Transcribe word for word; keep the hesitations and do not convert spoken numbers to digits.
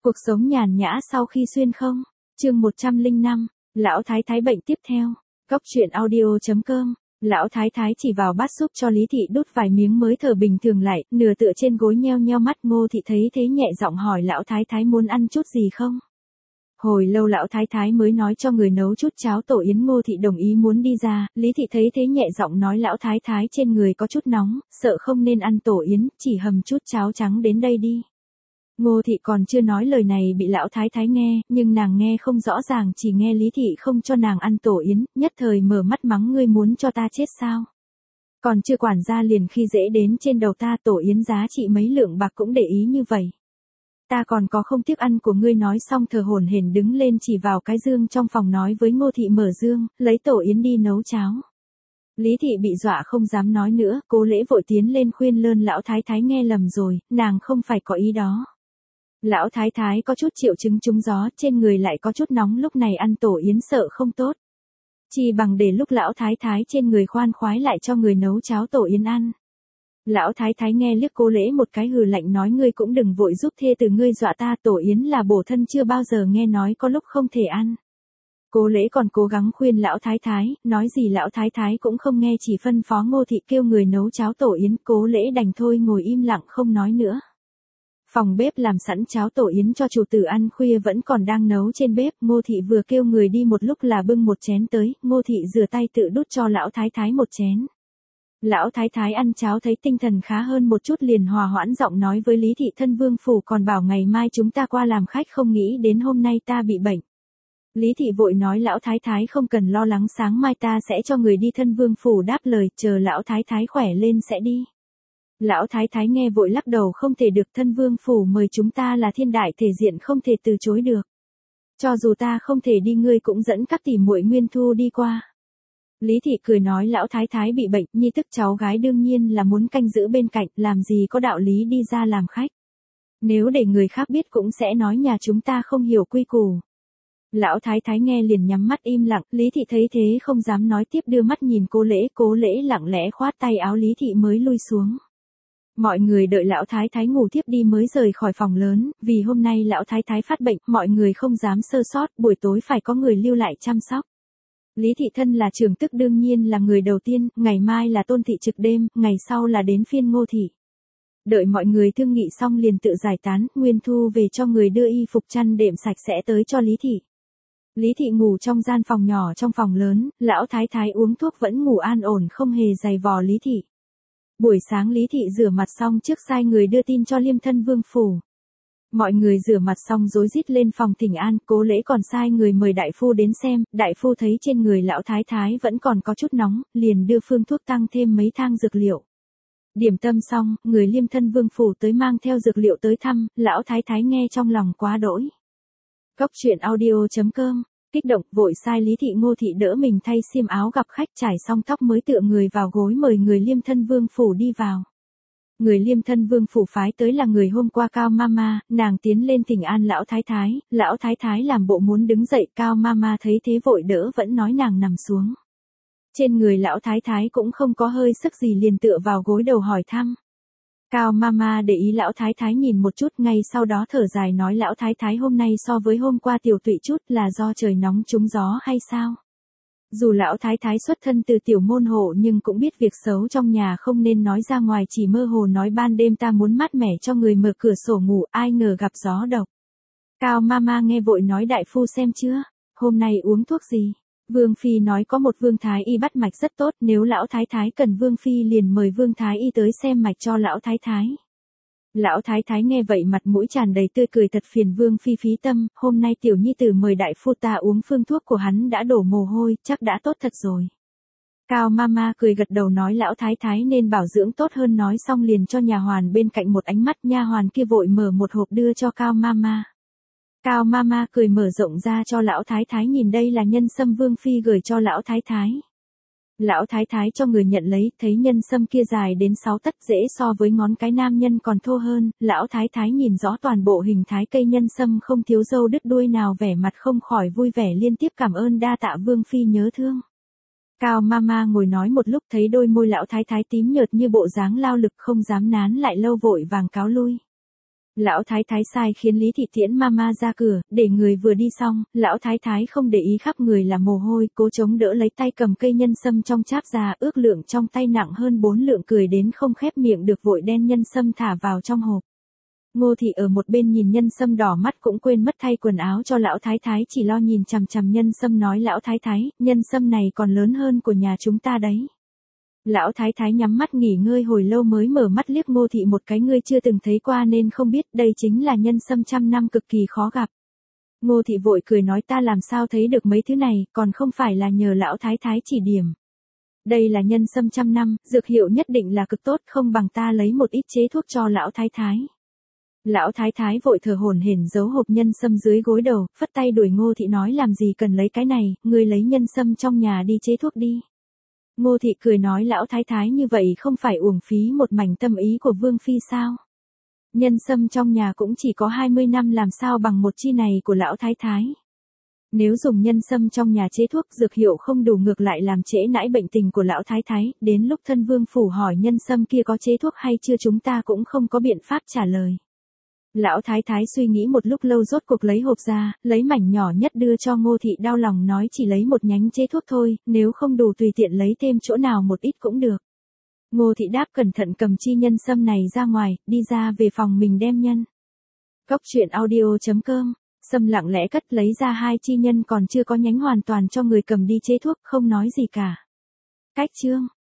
Cuộc sống nhàn nhã sau khi xuyên không? Chương một trăm lẻ năm, lão thái thái bệnh tiếp theo. Góc truyện audio chấm com. Lão thái thái chỉ vào bát súp cho Lý thị đút vài miếng mới thở bình thường lại, nửa tựa trên gối nheo nheo mắt. Ngô thị thấy thế nhẹ giọng hỏi lão thái thái muốn ăn chút gì không? Hồi lâu lão thái thái mới nói cho người nấu chút cháo tổ yến. Ngô thị đồng ý muốn đi ra, Lý thị thấy thế nhẹ giọng nói lão thái thái trên người có chút nóng, sợ không nên ăn tổ yến, chỉ hầm chút cháo trắng đến đây đi. Ngô thị còn chưa nói lời này bị lão thái thái nghe, nhưng nàng nghe không rõ ràng, chỉ nghe Lý thị không cho nàng ăn tổ yến, nhất thời mở mắt mắng ngươi muốn cho ta chết sao? Còn chưa quản gia liền khi dễ đến trên đầu ta, tổ yến giá trị mấy lượng bạc cũng để ý như vậy. Ta còn có không tiếc ăn của ngươi. Nói xong thờ hổn hển đứng lên chỉ vào cái dương trong phòng nói với Ngô thị mở dương, lấy tổ yến đi nấu cháo. Lý thị bị dọa không dám nói nữa, Cố Lễ vội tiến lên khuyên lơn lão thái thái nghe lầm rồi, nàng không phải có ý đó. Lão thái thái có chút triệu chứng trúng gió, trên người lại có chút nóng, lúc này ăn tổ yến sợ không tốt. Chỉ bằng để lúc lão thái thái trên người khoan khoái lại cho người nấu cháo tổ yến ăn. Lão thái thái nghe liếc Cố Lễ một cái hừ lạnh nói ngươi cũng đừng vội giúp thê từ ngươi dọa ta, tổ yến là bổ thân chưa bao giờ nghe nói có lúc không thể ăn. Cố Lễ còn cố gắng khuyên lão thái thái, nói gì lão thái thái cũng không nghe, chỉ phân phó Ngô thị kêu người nấu cháo tổ yến. Cố Lễ đành thôi ngồi im lặng không nói nữa. Phòng bếp làm sẵn cháo tổ yến cho chủ tử ăn khuya vẫn còn đang nấu trên bếp. Ngô thị vừa kêu người đi một lúc là bưng một chén tới, Ngô thị rửa tay tự đút cho lão thái thái một chén. Lão thái thái ăn cháo thấy tinh thần khá hơn một chút liền hòa hoãn giọng nói với Lý thị thân vương phủ còn bảo ngày mai chúng ta qua làm khách, không nghĩ đến hôm nay ta bị bệnh. Lý thị vội nói lão thái thái không cần lo lắng, sáng mai ta sẽ cho người đi thân vương phủ đáp lời, chờ lão thái thái khỏe lên sẽ đi. Lão thái thái nghe vội lắc đầu, không thể được, thân vương phủ mời chúng ta là thiên đại thể diện không thể từ chối được. Cho dù ta không thể đi ngươi cũng dẫn các tỷ muội Nguyên Thu đi qua. Lý thị cười nói lão thái thái bị bệnh, nhi tức cháu gái đương nhiên là muốn canh giữ bên cạnh, làm gì có đạo lý đi ra làm khách. Nếu để người khác biết cũng sẽ nói nhà chúng ta không hiểu quy củ. Lão thái thái nghe liền nhắm mắt im lặng, Lý thị thấy thế không dám nói tiếp, đưa mắt nhìn Cố Lễ. Cố Lễ lặng lẽ khoát tay áo Lý thị mới lui xuống. Mọi người đợi lão thái thái ngủ thiếp đi mới rời khỏi phòng lớn, vì hôm nay lão thái thái phát bệnh, mọi người không dám sơ sót, buổi tối phải có người lưu lại chăm sóc. Lý thị thân là trưởng tức đương nhiên là người đầu tiên, ngày mai là Tôn thị trực đêm, ngày sau là đến phiên Ngô thị. Đợi mọi người thương nghị xong liền tự giải tán, Nguyên Thu về cho người đưa y phục chăn đệm sạch sẽ tới cho Lý thị. Lý thị ngủ trong gian phòng nhỏ trong phòng lớn, lão thái thái uống thuốc vẫn ngủ an ổn không hề giày vò Lý thị. Buổi sáng Lý thị rửa mặt xong trước sai người đưa tin cho Liêm thân vương phủ. Mọi người rửa mặt xong rối rít lên phòng thỉnh an, Cố Lễ còn sai người mời đại phu đến xem, đại phu thấy trên người lão thái thái vẫn còn có chút nóng, liền đưa phương thuốc tăng thêm mấy thang dược liệu. Điểm tâm xong, người Liêm thân vương phủ tới mang theo dược liệu tới thăm, lão thái thái nghe trong lòng quá đỗi. Góc truyện audio chấm com. Kích động, vội sai Lý thị Ngô thị đỡ mình thay xiêm áo gặp khách, trải xong tóc mới tựa người vào gối mời người Liêm thân vương phủ đi vào. Người Liêm thân vương phủ phái tới là người hôm qua Cao Mama, nàng tiến lên thỉnh an lão thái thái, lão thái thái làm bộ muốn đứng dậy, Cao Mama thấy thế vội đỡ vẫn nói nàng nằm xuống. Trên người lão thái thái cũng không có hơi sức gì liền tựa vào gối đầu hỏi thăm. Cao Mama để ý lão thái thái nhìn một chút, ngay sau đó thở dài nói lão thái thái hôm nay so với hôm qua tiểu tụy chút, là do trời nóng trúng gió hay sao? Dù lão thái thái xuất thân từ tiểu môn hộ nhưng cũng biết việc xấu trong nhà không nên nói ra ngoài, chỉ mơ hồ nói ban đêm ta muốn mát mẻ cho người mở cửa sổ ngủ, ai ngờ gặp gió độc. Cao Mama nghe vội nói đại phu xem chưa, hôm nay uống thuốc gì? Vương Phi nói có một Vương Thái Y bắt mạch rất tốt, nếu lão thái thái cần Vương Phi liền mời Vương Thái Y tới xem mạch cho lão thái thái. Lão thái thái nghe vậy mặt mũi tràn đầy tươi cười, thật phiền Vương Phi phí tâm, hôm nay tiểu nhi tử mời đại phu ta uống phương thuốc của hắn đã đổ mồ hôi, chắc đã tốt thật rồi. Cao Mama cười gật đầu nói lão thái thái nên bảo dưỡng tốt hơn, nói xong liền cho nhà hoàn bên cạnh một ánh mắt, nha hoàn kia vội mở một hộp đưa cho Cao Mama. Cao Mama cười mở rộng ra cho lão thái thái nhìn, đây là nhân sâm Vương Phi gửi cho lão thái thái. Lão thái thái cho người nhận lấy, thấy nhân sâm kia dài đến sáu tấc, dễ so với ngón cái nam nhân còn thô hơn, lão thái thái nhìn rõ toàn bộ hình thái cây nhân sâm không thiếu râu đứt đuôi nào, vẻ mặt không khỏi vui vẻ liên tiếp cảm ơn đa tạ Vương Phi nhớ thương. Cao Mama ngồi nói một lúc thấy đôi môi lão thái thái tím nhợt như bộ dáng lao lực không dám nán lại lâu vội vàng cáo lui. Lão thái thái sai khiến Lý Thị tiễn mama ra cửa, để người vừa đi xong, lão thái thái không để ý khắp người là mồ hôi, cố chống đỡ lấy tay cầm cây nhân sâm trong cháp ra, ước lượng trong tay nặng hơn bốn lượng, cười đến không khép miệng được, vội đen nhân sâm thả vào trong hộp. Ngô Thị ở một bên nhìn nhân sâm đỏ mắt cũng quên mất thay quần áo cho lão thái thái, chỉ lo nhìn chằm chằm nhân sâm nói lão thái thái, nhân sâm này còn lớn hơn của nhà chúng ta đấy. Lão thái thái nhắm mắt nghỉ ngơi hồi lâu mới mở mắt liếc Ngô Thị một cái, ngươi chưa từng thấy qua nên không biết, đây chính là nhân sâm trăm năm cực kỳ khó gặp. Ngô Thị vội cười nói ta làm sao thấy được mấy thứ này, còn không phải là nhờ lão thái thái chỉ điểm. Đây là nhân sâm trăm năm, dược hiệu nhất định là cực tốt, không bằng ta lấy một ít chế thuốc cho lão thái thái. Lão thái thái vội thở hổn hển giấu hộp nhân sâm dưới gối đầu, phất tay đuổi Ngô Thị nói làm gì cần lấy cái này, ngươi lấy nhân sâm trong nhà đi chế thuốc đi. Ngô Thị cười nói lão thái thái như vậy không phải uổng phí một mảnh tâm ý của Vương Phi sao? Nhân sâm trong nhà cũng chỉ có hai mươi năm, làm sao bằng một chi này của lão thái thái. Nếu dùng nhân sâm trong nhà chế thuốc, dược hiệu không đủ, ngược lại làm trễ nãi bệnh tình của lão thái thái, đến lúc thân vương phủ hỏi nhân sâm kia có chế thuốc hay chưa chúng ta cũng không có biện pháp trả lời. Lão thái thái suy nghĩ một lúc lâu rốt cuộc lấy hộp ra, lấy mảnh nhỏ nhất đưa cho Ngô Thị, đau lòng nói chỉ lấy một nhánh chế thuốc thôi, nếu không đủ tùy tiện lấy thêm chỗ nào một ít cũng được. Ngô Thị đáp cẩn thận cầm chi nhân sâm này ra ngoài, đi ra về phòng mình đem nhân. Cốc truyện audio chấm com, Sâm lặng lẽ cất lấy ra hai chi nhân còn chưa có nhánh hoàn toàn cho người cầm đi chế thuốc, không nói gì cả. Cách chương